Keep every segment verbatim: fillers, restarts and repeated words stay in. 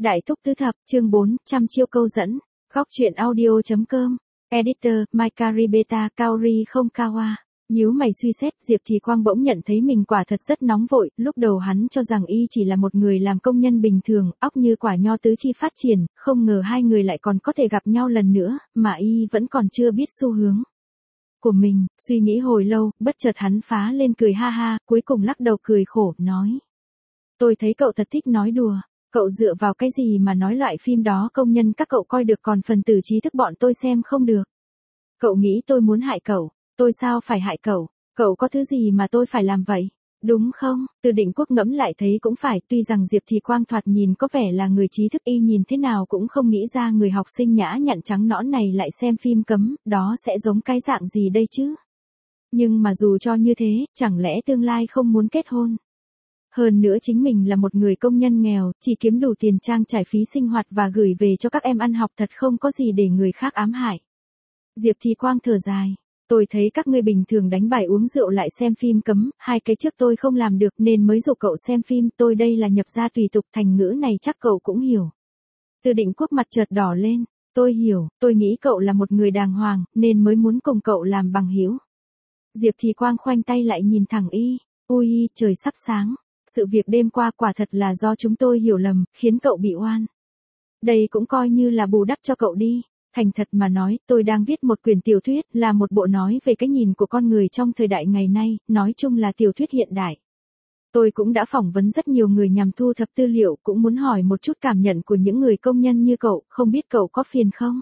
Đại thúc tứ thập, chương bốn trăm chiêu câu dẫn. Góc truyện audio chấm com. Editor, Maikari Beta, Kaori không Kawa. Nhíu mày suy xét, Diệp Thì Quang bỗng nhận thấy mình quả thật rất nóng vội, lúc đầu hắn cho rằng y chỉ là một người làm công nhân bình thường, óc như quả nho tứ chi phát triển, không ngờ hai người lại còn có thể gặp nhau lần nữa, mà y vẫn còn chưa biết xu hướng của mình, suy nghĩ hồi lâu, bất chợt hắn phá lên cười ha ha, cuối cùng lắc đầu cười khổ, nói. Tôi thấy cậu thật thích nói đùa. Cậu dựa vào cái gì mà nói loại phim đó công nhân các cậu coi được còn phần tử trí thức bọn tôi xem không được. Cậu nghĩ tôi muốn hại cậu, tôi sao phải hại cậu, cậu có thứ gì mà tôi phải làm vậy, đúng không? Từ Định Quốc ngẫm lại thấy cũng phải, tuy rằng Diệp Thì Quang thoạt nhìn có vẻ là người trí thức y nhìn thế nào cũng không nghĩ ra người học sinh nhã nhặn trắng nõn này lại xem phim cấm, đó sẽ giống cái dạng gì đây chứ? Nhưng mà dù cho như thế, chẳng lẽ tương lai không muốn kết hôn? Hơn nữa chính mình là một người công nhân nghèo, chỉ kiếm đủ tiền trang trải phí sinh hoạt và gửi về cho các em ăn học thật không có gì để người khác ám hại. Diệp Thì Quang thở dài. Tôi thấy các ngươi bình thường đánh bài uống rượu lại xem phim cấm, hai cái trước tôi không làm được nên mới dụ cậu xem phim, tôi đây là nhập gia tùy tục, thành ngữ này chắc cậu cũng hiểu. Từ Định Quốc mặt chợt đỏ lên, tôi hiểu, tôi nghĩ cậu là một người đàng hoàng, nên mới muốn cùng cậu làm bằng hữu. Diệp Thì Quang khoanh tay lại nhìn thẳng y, ui, trời sắp sáng. Sự việc đêm qua quả thật là do chúng tôi hiểu lầm, khiến cậu bị oan. Đây cũng coi như là bù đắp cho cậu đi. Thành thật mà nói, tôi đang viết một quyển tiểu thuyết, là một bộ nói về cái nhìn của con người trong thời đại ngày nay, nói chung là tiểu thuyết hiện đại. Tôi cũng đã phỏng vấn rất nhiều người nhằm thu thập tư liệu, cũng muốn hỏi một chút cảm nhận của những người công nhân như cậu, không biết cậu có phiền không?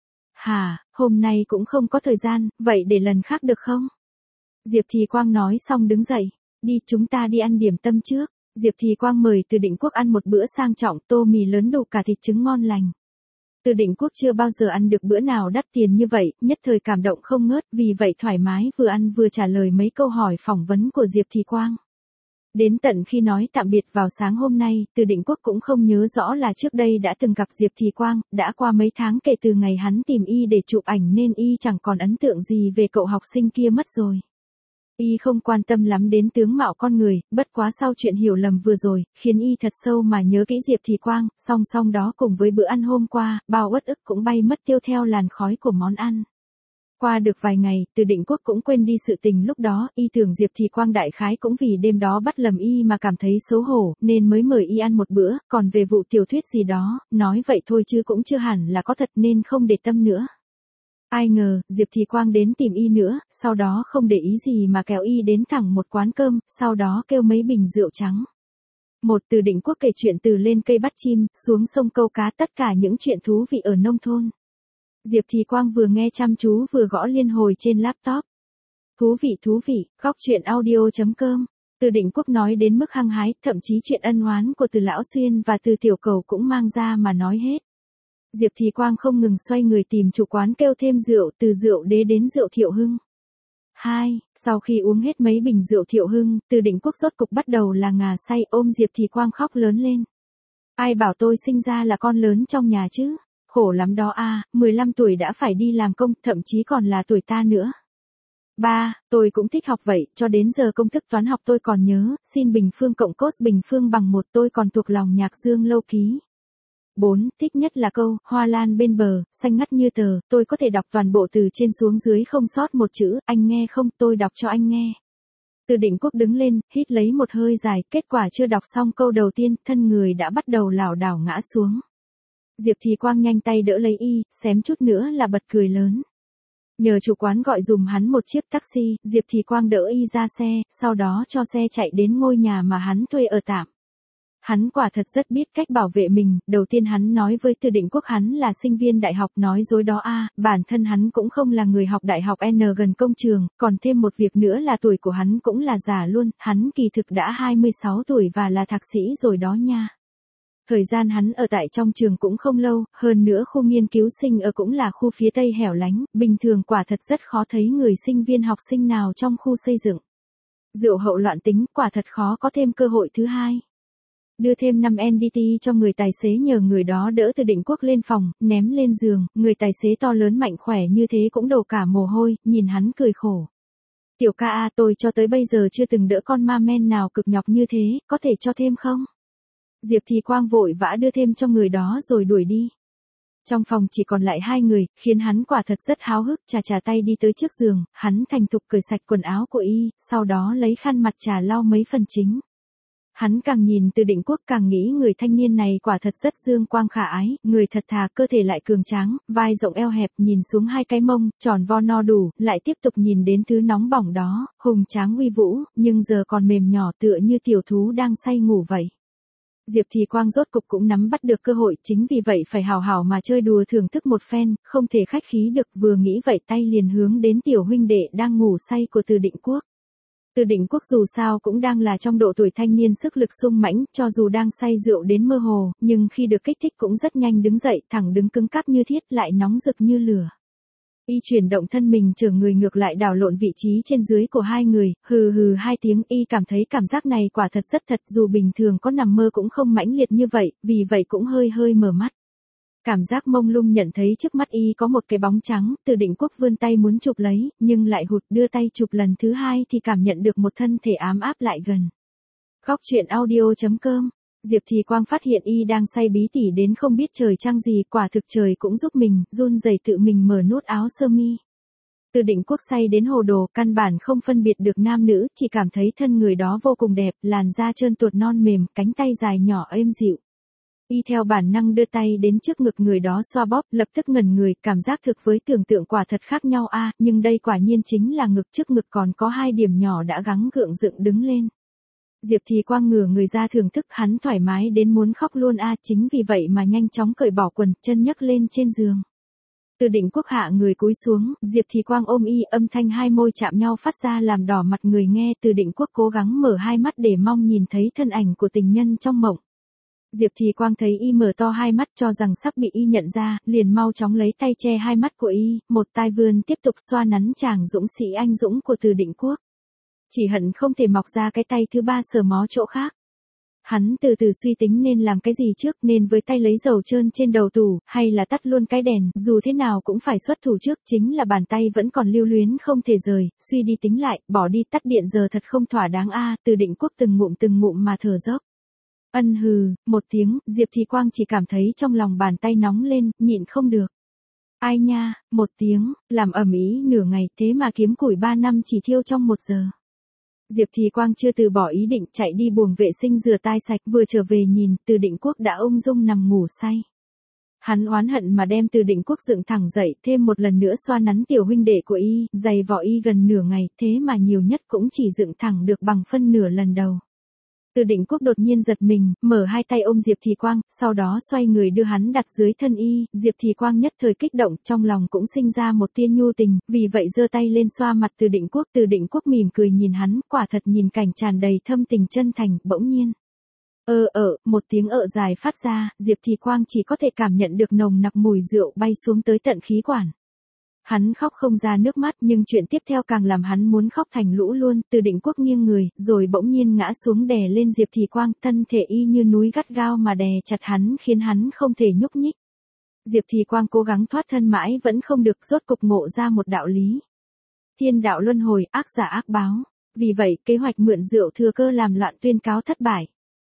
Hà, hôm nay cũng không có thời gian, vậy để lần khác được không? Diệp Thì Quang nói xong đứng dậy. Đi, chúng ta đi ăn điểm tâm trước. Diệp Thì Quang mời Từ Định Quốc ăn một bữa sang trọng, tô mì lớn đủ cả thịt trứng ngon lành. Từ Định Quốc chưa bao giờ ăn được bữa nào đắt tiền như vậy, nhất thời cảm động không ngớt, vì vậy thoải mái vừa ăn vừa trả lời mấy câu hỏi phỏng vấn của Diệp Thì Quang. Đến tận khi nói tạm biệt vào sáng hôm nay, Từ Định Quốc cũng không nhớ rõ là trước đây đã từng gặp Diệp Thì Quang, đã qua mấy tháng kể từ ngày hắn tìm y để chụp ảnh nên y chẳng còn ấn tượng gì về cậu học sinh kia mất rồi. Y không quan tâm lắm đến tướng mạo con người, bất quá sau chuyện hiểu lầm vừa rồi, khiến y thật sâu mà nhớ kỹ Diệp Thì Quang, song song đó cùng với bữa ăn hôm qua, bao uất ức cũng bay mất tiêu theo làn khói của món ăn. Qua được vài ngày, Từ Định Quốc cũng quên đi sự tình lúc đó, y tưởng Diệp Thì Quang đại khái cũng vì đêm đó bắt lầm y mà cảm thấy xấu hổ, nên mới mời y ăn một bữa, còn về vụ tiểu thuyết gì đó, nói vậy thôi chứ cũng chưa hẳn là có thật nên không để tâm nữa. Ai ngờ, Diệp Thì Quang đến tìm y nữa, sau đó không để ý gì mà kéo y đến thẳng một quán cơm, sau đó kêu mấy bình rượu trắng. Một Từ Định Quốc kể chuyện từ lên cây bắt chim, xuống sông câu cá, tất cả những chuyện thú vị ở nông thôn. Diệp Thì Quang vừa nghe chăm chú vừa gõ liên hồi trên laptop. Thú vị thú vị, góc truyện audio chấm com. Từ Định Quốc nói đến mức hăng hái, thậm chí chuyện ân oán của Từ Lão Xuyên và Từ Tiểu Cầu cũng mang ra mà nói hết. Diệp Thì Quang không ngừng xoay người tìm chủ quán kêu thêm rượu, từ rượu đế đến rượu Thiệu Hưng. Hai, sau khi uống hết mấy bình rượu Thiệu Hưng, Từ Định Quốc rốt cục bắt đầu là ngà say, ôm Diệp Thì Quang khóc lớn lên. Ai bảo tôi sinh ra là con lớn trong nhà chứ, khổ lắm đó a, mười lăm tuổi đã phải đi làm công, thậm chí còn là tuổi ta nữa. Ba, tôi cũng thích học vậy, cho đến giờ công thức toán học tôi còn nhớ, sin bình phương cộng cos bình phương bằng một tôi còn thuộc lòng nhạc Dương Lâu Ký. Bốn, thích nhất là câu, hoa lan bên bờ, xanh ngắt như tờ, tôi có thể đọc toàn bộ từ trên xuống dưới không sót một chữ, anh nghe không, tôi đọc cho anh nghe. Từ Định Quốc đứng lên, hít lấy một hơi dài, kết quả chưa đọc xong câu đầu tiên, thân người đã bắt đầu lảo đảo ngã xuống. Diệp Thì Quang nhanh tay đỡ lấy y, xém chút nữa là bật cười lớn. Nhờ chủ quán gọi dùm hắn một chiếc taxi, Diệp Thì Quang đỡ y ra xe, sau đó cho xe chạy đến ngôi nhà mà hắn thuê ở tạm. Hắn quả thật rất biết cách bảo vệ mình, đầu tiên hắn nói với Từ Định Quốc hắn là sinh viên đại học, nói dối đó a, bản thân hắn cũng không là người học đại học N gần công trường, còn thêm một việc nữa là tuổi của hắn cũng là già luôn, hắn kỳ thực đã hai mươi sáu tuổi và là thạc sĩ rồi đó nha. Thời gian hắn ở tại trong trường cũng không lâu, hơn nữa khu nghiên cứu sinh ở cũng là khu phía tây hẻo lánh, bình thường quả thật rất khó thấy người sinh viên học sinh nào trong khu xây dựng. Rượu hậu loạn tính, quả thật khó có thêm cơ hội thứ hai. Đưa thêm năm en đê tê cho người tài xế nhờ người đó đỡ Từ Định Quốc lên phòng, ném lên giường, người tài xế to lớn mạnh khỏe như thế cũng đổ cả mồ hôi, nhìn hắn cười khổ. Tiểu ca a, tôi cho tới bây giờ chưa từng đỡ con ma men nào cực nhọc như thế, có thể cho thêm không? Diệp Thì Quang vội vã đưa thêm cho người đó rồi đuổi đi. Trong phòng chỉ còn lại hai người, khiến hắn quả thật rất háo hức, chà chà tay đi tới trước giường, hắn thành thục cởi sạch quần áo của y, sau đó lấy khăn mặt trà lau mấy phần chính. Hắn càng nhìn Từ Định Quốc càng nghĩ người thanh niên này quả thật rất dương quang khả ái, người thật thà, cơ thể lại cường tráng, vai rộng eo hẹp, nhìn xuống hai cái mông, tròn vo no đủ, lại tiếp tục nhìn đến thứ nóng bỏng đó, hùng tráng uy vũ, nhưng giờ còn mềm nhỏ tựa như tiểu thú đang say ngủ vậy. Diệp Thì Quang rốt cục cũng nắm bắt được cơ hội, chính vì vậy phải hào hào mà chơi đùa thưởng thức một phen, không thể khách khí được, vừa nghĩ vậy tay liền hướng đến tiểu huynh đệ đang ngủ say của Từ Định Quốc. Từ Định Quốc dù sao cũng đang là trong độ tuổi thanh niên sức lực sung mãnh, cho dù đang say rượu đến mơ hồ, nhưng khi được kích thích cũng rất nhanh đứng dậy, thẳng đứng cứng cáp như thiết, lại nóng rực như lửa. Y chuyển động thân mình chở người ngược lại đảo lộn vị trí trên dưới của hai người, hừ hừ hai tiếng, y cảm thấy cảm giác này quả thật rất thật, dù bình thường có nằm mơ cũng không mãnh liệt như vậy, vì vậy cũng hơi hơi mở mắt. Cảm giác mông lung nhận thấy trước mắt y có một cái bóng trắng, Từ Định Quốc vươn tay muốn chụp lấy, nhưng lại hụt, đưa tay chụp lần thứ hai thì cảm nhận được một thân thể ám áp lại gần. Góc truyện audio chấm com. Diệp Thì Quang phát hiện y đang say bí tỉ đến không biết trời trăng gì, quả thực trời cũng giúp mình, run rẩy tự mình mở nút áo sơ mi. Từ Định Quốc say đến hồ đồ, căn bản không phân biệt được nam nữ, chỉ cảm thấy thân người đó vô cùng đẹp, làn da trơn tuột non mềm, cánh tay dài nhỏ êm dịu. Y theo bản năng đưa tay đến trước ngực người đó xoa bóp, lập tức ngẩn người, cảm giác thực với tưởng tượng quả thật khác nhau a, à, nhưng đây quả nhiên chính là ngực, trước ngực còn có hai điểm nhỏ đã gắng gượng dựng đứng lên. Diệp Thì Quang ngửa người ra thưởng thức, hắn thoải mái đến muốn khóc luôn a, à, chính vì vậy mà nhanh chóng cởi bỏ quần, chân nhấc lên trên giường. Từ Định Quốc hạ người cúi xuống, Diệp Thì Quang ôm y, âm thanh hai môi chạm nhau phát ra làm đỏ mặt người nghe. Từ Định Quốc cố gắng mở hai mắt để mong nhìn thấy thân ảnh của tình nhân trong mộng. Diệp Thì Quang thấy y mở to hai mắt cho rằng sắp bị y nhận ra, liền mau chóng lấy tay che hai mắt của y, một tay vươn tiếp tục xoa nắn chàng dũng sĩ anh dũng của Từ Định Quốc. Chỉ hận không thể mọc ra cái tay thứ ba sờ mó chỗ khác. Hắn từ từ suy tính nên làm cái gì trước, nên với tay lấy dầu trơn trên đầu tủ, hay là tắt luôn cái đèn, dù thế nào cũng phải xuất thủ trước, chính là bàn tay vẫn còn lưu luyến không thể rời, suy đi tính lại, bỏ đi tắt điện giờ thật không thỏa đáng a. Từ Định Quốc từng ngụm từng ngụm mà thở dốc. Ân hừ, một tiếng, Diệp Thì Quang chỉ cảm thấy trong lòng bàn tay nóng lên, nhịn không được. Ai nha, một tiếng, làm ầm ĩ nửa ngày, thế mà kiếm củi ba năm chỉ thiêu trong một giờ. Diệp Thì Quang chưa từ bỏ ý định, chạy đi buồng vệ sinh rửa tay sạch, vừa trở về nhìn, Từ Định Quốc đã ung dung nằm ngủ say. Hắn oán hận mà đem Từ Định Quốc dựng thẳng dậy, thêm một lần nữa xoa nắn tiểu huynh đệ của y, giày vò y gần nửa ngày, thế mà nhiều nhất cũng chỉ dựng thẳng được bằng phân nửa lần đầu. Từ Định Quốc đột nhiên giật mình, mở hai tay ôm Diệp Thì Quang, sau đó xoay người đưa hắn đặt dưới thân y, Diệp Thì Quang nhất thời kích động, trong lòng cũng sinh ra một tia nhu tình, vì vậy giơ tay lên xoa mặt Từ Định Quốc. Từ Định Quốc mỉm cười nhìn hắn, quả thật nhìn cảnh tràn đầy thâm tình chân thành, bỗng nhiên. Ơ ờ, một tiếng ợ dài phát ra, Diệp Thì Quang chỉ có thể cảm nhận được nồng nặc mùi rượu bay xuống tới tận khí quản. Hắn khóc không ra nước mắt, nhưng chuyện tiếp theo càng làm hắn muốn khóc thành lũ luôn. Từ Định Quốc nghiêng người, rồi bỗng nhiên ngã xuống đè lên Diệp Thì Quang, thân thể y như núi gắt gao mà đè chặt hắn, khiến hắn không thể nhúc nhích. Diệp Thì Quang cố gắng thoát thân mãi vẫn không được, rốt cục ngộ ra một đạo lý. Thiên đạo luân hồi, ác giả ác báo. Vì vậy, kế hoạch mượn rượu thừa cơ làm loạn tuyên cáo thất bại.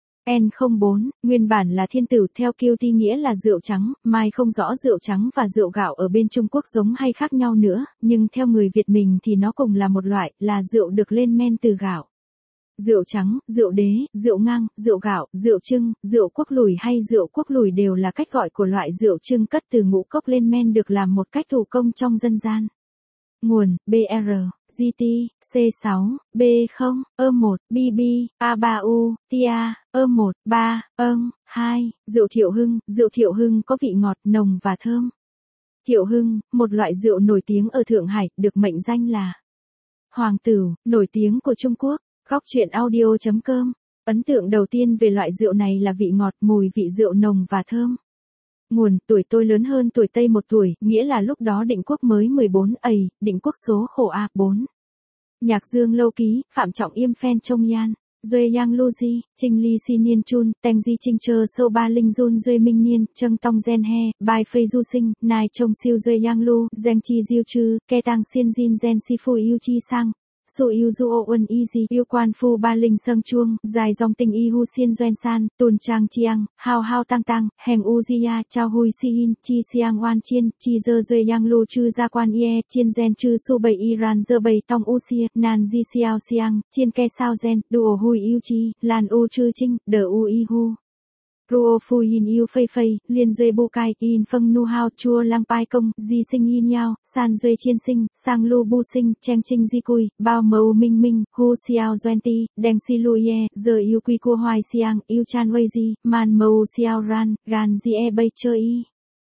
N không bốn, nguyên bản là thiên tử, theo kiêu ti nghĩa là rượu trắng, mai không rõ rượu trắng và rượu gạo ở bên Trung Quốc giống hay khác nhau nữa, nhưng theo người Việt mình thì nó cùng là một loại, là rượu được lên men từ gạo. Rượu trắng, rượu đế, rượu ngang, rượu gạo, rượu trưng, rượu quốc lùi hay rượu quốc lùi đều là cách gọi của loại rượu trưng cất từ ngũ cốc lên men được làm một cách thủ công trong dân gian. Nguồn, bê rờ, giê tê, xê sáu, bê không, ơ một, bê bê, a ba u, tia, ơ một, ba, âng, hai, rượu Thiệu Hưng. Rượu Thiệu Hưng có vị ngọt, nồng và thơm. Thiệu Hưng, một loại rượu nổi tiếng ở Thượng Hải, được mệnh danh là Hoàng Tửu, nổi tiếng của Trung Quốc. Góc truyện audio chấm com. Ấn tượng đầu tiên về loại rượu này là vị ngọt, mùi vị rượu nồng và thơm. Nguồn, tuổi tôi lớn hơn tuổi Tây một tuổi, nghĩa là lúc đó Định Quốc mới mười bốn, ầy, Định Quốc số khổ A, bốn. Nhạc Dương Lâu Ký, Phạm Trọng Yêm Phen Trông Yan, Duê Yang Lu Di, Trinh Ly Si Niên Chun, Teng Di Trinh Chơ Sâu Ba Linh Jun Duê Minh Niên, Trâng Tong Gen He, Bai Phây Du Sinh, Nai Trông Siêu Duê Yang Lu, Gen Chi Diêu Chư, Ke Tang Xiên Jin Gen Si Phu Yêu Chi Sang, su yêu du o un easy, yêu quan phu ba linh sâng chuông, dài dòng tình y hu xiên doen san, tùn trang chiang, hao hao tăng tăng, hèng u zia, chao hui si hin, chi siang oan chiên, chi dơ duê yang lu chư gia quan ye, chiên gen chư su bầy iran dơ bầy tong u xia, nan di xiao siang, chiên ke sao gen, duo hui yêu chi, lan u chư trinh, đờ u y hu. Ruo phu yin yêu phây phây, liên duê bu cai, in phâng nu hao chua lang pai công, di sinh yin yao, san duê chiên sinh, sang lu bu sinh, cheng trinh di cui, bao mâu minh minh, hu xiao doen ti, đeng si lu ye, giờ yêu quy cua hoài siang, yêu chan wei di, man mâu xiao ran, gan di e bay chơi y.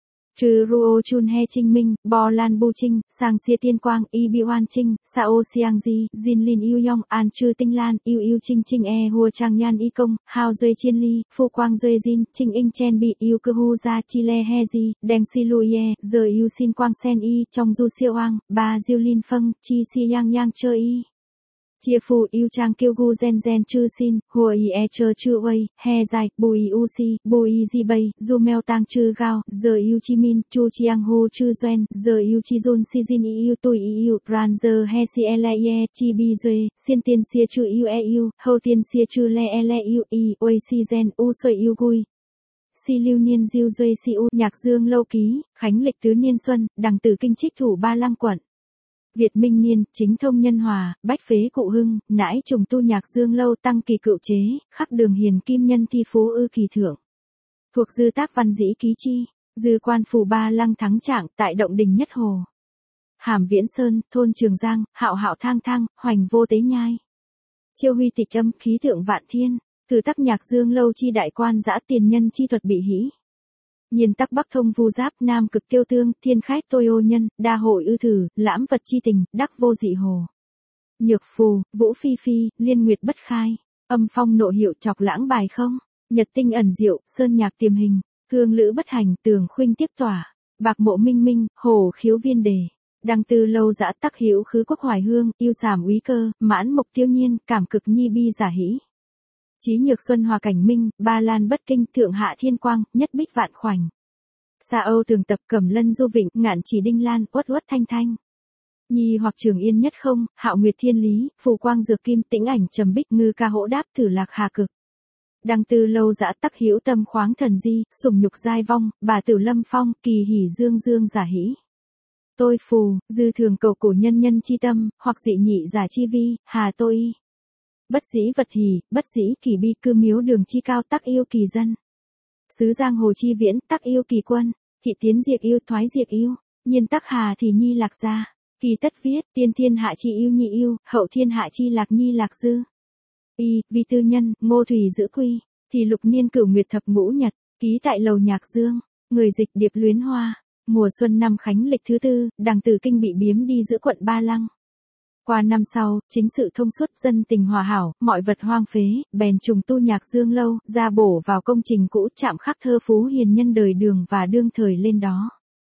Trừ ruo chun he trinh minh, bo lan bu trinh, sang xia tiên quang, y bi hoan trinh, sao siang di, jin lin yêu yong, an chư tinh lan, yêu yêu trinh trinh e hua trang nhan y công, hao duê chiên ly, phu quang duê jin, trinh inh chen bị yêu cơ hu ra chi le he di, đeng si lu ye, giờ yêu xin quang sen y, trong du siêu ang, ba diêu lin phâng, chi si yang yang chơi y. Chia phu yêu trang kêu gu gen gen chư xin, hùa y e chơ chư wei, he dài, bù y u si, bù y di bay, du meo tang chư gao, giờ yêu chi min, chu chiang hu chư doen, giờ yêu chi zun si zin y yêu tui y yêu, ran giờ he si e le ye, chi bi duê, xiên tiên xia chư yêu e yêu, hâu tiên xia chư le e le yêu y, oi si gen, u soi yêu gui. Si lưu niên diêu duê si u, nhạc dương lâu ký, khánh lịch tứ niên xuân, đằng tử kinh trích thủ ba lăng quận. Việt Minh Niên, chính thông nhân hòa, bách phế cụ hưng, nãi trùng tu nhạc dương lâu tăng kỳ cựu chế, khắc đường hiền kim nhân thi phú ư kỳ thượng. Thuộc dư tác văn dĩ ký chi, dư quan phủ ba lăng thắng trạng tại động đình nhất hồ. Hàm Viễn Sơn, thôn Trường Giang, hạo hạo thang thang, hoành vô tế nhai. Chiêu huy tịch âm, khí tượng vạn thiên, từ tác nhạc dương lâu chi đại quan dã tiền nhân chi thuật bị hĩ. Nhiên tắc bắc thông vu giáp, nam cực tiêu tương, thiên khách tôi ô nhân, đa hội ư thử, lãm vật chi tình, đắc vô dị hồ. Nhược phù, vũ phi phi, liên nguyệt bất khai, âm phong nộ hiệu chọc lãng bài không, nhật tinh ẩn diệu, sơn nhạc tiềm hình, thương lữ bất hành, tường khuynh tiếp tỏa, bạc mộ minh minh, hồ khiếu viên đề. Đăng tư lâu dã tắc hữu khứ quốc hoài hương, yêu sảm úy cơ, mãn mộc tiêu nhiên, cảm cực nhi bi giả hĩ. Chí nhược xuân hòa cảnh minh, ba lan bất kinh, thượng hạ thiên quang, nhất bích vạn khoảnh. Sa Âu tường tập cẩm lân du vịnh, ngạn chỉ đinh lan, uất uất thanh thanh. Nhi hoặc trường yên nhất không, hạo nguyệt thiên lý, phù quang dược kim tĩnh ảnh trầm bích ngư ca hỗ đáp thử lạc hà cực. Đăng tư lâu dã tắc hữu tâm khoáng thần di, sủng nhục giai vong, bà tử lâm phong, kỳ hỉ dương dương giả hĩ. Tôi phù, dư thường cầu cổ nhân nhân chi tâm, hoặc dị nhị giả chi vi, hà tôi y. Bất dĩ vật hỉ, bất dĩ kỳ bi cư miếu đường chi cao tắc yêu kỳ dân. Sứ giang hồ chi viễn tắc yêu kỳ quân, thị tiến diệt yêu thoái diệt yêu, nhiên tắc hà thì nhi lạc gia, kỳ tất viết, tiên thiên hạ chi yêu nhị yêu, hậu thiên hạ chi lạc nhi lạc dư. Y, vì tư nhân, ngô thủy giữ quy, thì lục niên cửu nguyệt thập ngũ nhật, ký tại lầu nhạc dương, người dịch điệp luyến hoa, mùa xuân năm khánh lịch thứ tư, đằng tử kinh bị biếm đi giữa quận Ba Lăng. Qua năm sau, chính sự thông suốt dân tình hòa hảo, mọi vật hoang phế, bèn trùng tu nhạc dương lâu, ra bổ vào công trình cũ chạm khắc thơ phú hiền nhân đời đường và đương thời lên đó.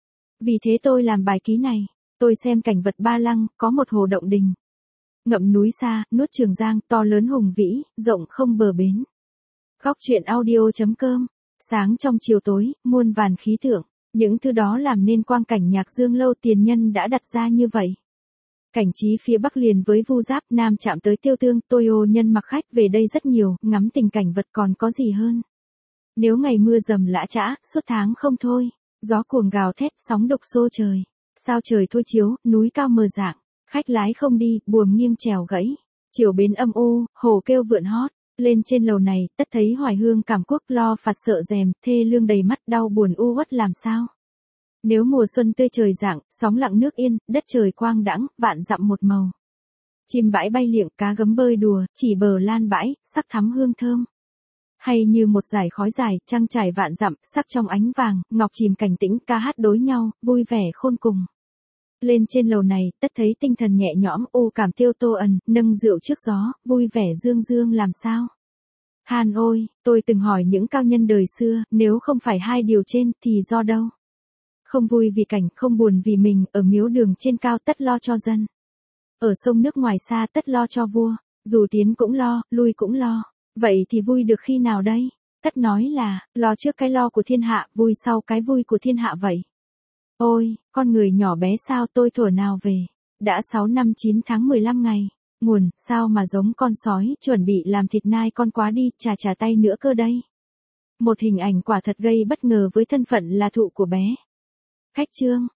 Vì thế tôi làm bài ký này, tôi xem cảnh vật Ba Lăng, có một hồ động đình. Ngậm núi xa, nuốt Trường Giang, to lớn hùng vĩ, rộng không bờ bến. Góc truyện audio.com, sáng trong chiều tối, muôn vàn khí tượng, những thứ đó làm nên quang cảnh nhạc dương lâu tiền nhân đã đặt ra như vậy. Cảnh trí phía bắc liền với vu giáp, nam chạm tới tiêu tương, tôi ô nhân mặc khách về đây rất nhiều, ngắm tình cảnh vật còn có gì hơn. Nếu ngày mưa dầm lã chã, suốt tháng không thôi, gió cuồng gào thét, sóng đục xô trời, sao trời thôi chiếu, núi cao mờ dạng, khách lái không đi, buồm nghiêng chèo gãy, chiều bến âm u, hồ kêu vượn hót, lên trên lầu này, tất thấy hoài hương cảm quốc lo phạt sợ rèm, thê lương đầy mắt đau buồn u uất làm sao. Nếu mùa xuân tươi trời rạng, sóng lặng nước yên, đất trời quang đãng, vạn dặm một màu. Chim bãi bay liệng, cá gấm bơi đùa, chỉ bờ lan bãi, sắc thắm hương thơm. Hay như một dải khói dài, trăng trải vạn dặm, sắc trong ánh vàng, ngọc chìm cảnh tĩnh, ca hát đối nhau, vui vẻ khôn cùng. Lên trên lầu này, tất thấy tinh thần nhẹ nhõm, u cảm tiêu tô ẩn, nâng rượu trước gió, vui vẻ dương dương làm sao. Hàn ôi, tôi từng hỏi những cao nhân đời xưa, nếu không phải hai điều trên, thì do đâu? Không vui vì cảnh, không buồn vì mình, ở miếu đường trên cao tất lo cho dân. Ở sông nước ngoài xa tất lo cho vua, dù tiến cũng lo, lui cũng lo. Vậy thì vui được khi nào đây? Tất nói là, lo trước cái lo của thiên hạ, vui sau cái vui của thiên hạ vậy. Ôi, con người nhỏ bé sao tôi thuở nào về, đã sáu năm chín tháng mười lăm ngày. Nguồn, sao mà giống con sói, chuẩn bị làm thịt nai con quá đi, chà chà tay nữa cơ đây. Một hình ảnh quả thật gây bất ngờ với thân phận là thụ của bé. Khách chương.